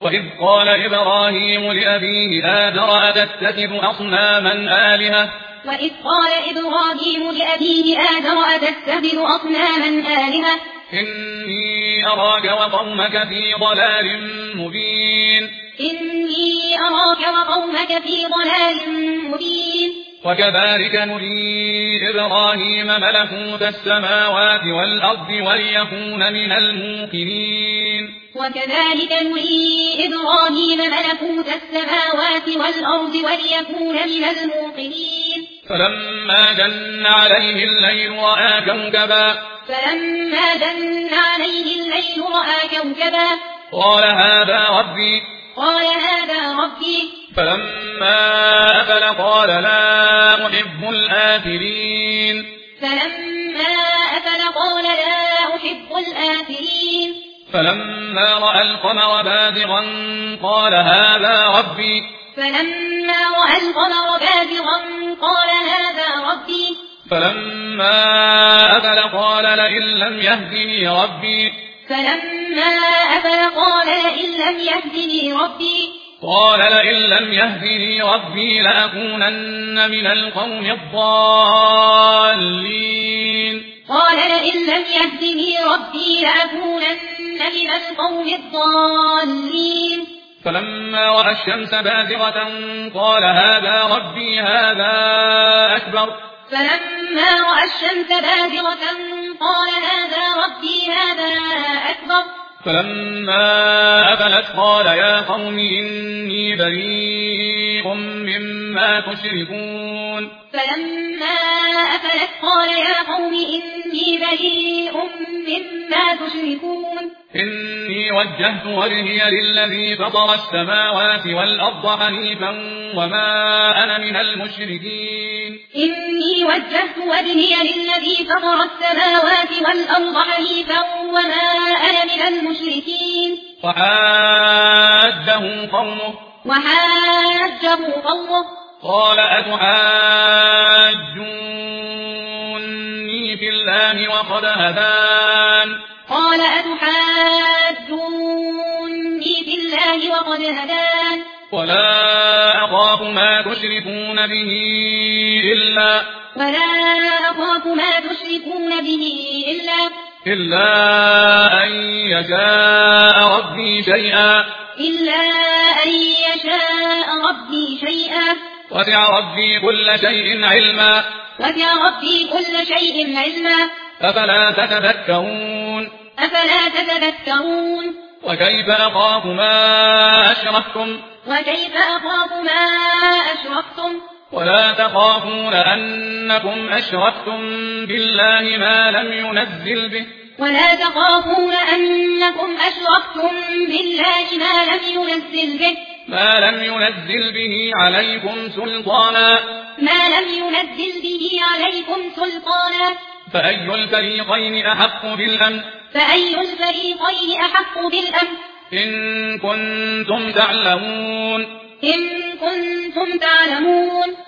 وإذ قال إبراهيم لأبيه آزر أتتخذ أصناما آلهة وإذ قال إبراهيم لأبيه آزر أتتخذ أصناما آلهة إني أراك وقومك في ضلال مبين إني أراك وقومك في ضلال مبين وكذلك نري إبراهيم ملكوت السماوات والأرض وليكون من الموقنين وكذلك نري إبراهيم ملكوت السماوات والأرض وليكون من الموقنين فلما جن عليه الليل رأى كوكبا قال هذا ربي فلما أفل قال لا أحب الآفلين فلما رأى القمر بازغا قال هذا ربي فلما أفل قال لئن لم يهدني ربي لأكونن من القوم الضالين فلما رأى الشمس بازغة قال هذا ربي هذا أكبر فلما أفلت قال يا قوم إني بريء مما تشركون إني وجهت وجهي للذي فطر السماوات والأرض حنيفا وما أنا من المشركين وحاجه قومه قال أتحاجوني في الله وقد هدان ولا أخاف ما تشركون به إلا أن يشاء ربي شيئا وسع ربي كل شيء علما أفلا تتذكرون وكيف أخاف ما أشركتم ولا تخافون أنكم أشركتم بالله ما لم ينزل به عليكم سلطانا فأي الفريقين أحق بالأمن إن كنتم تعلمون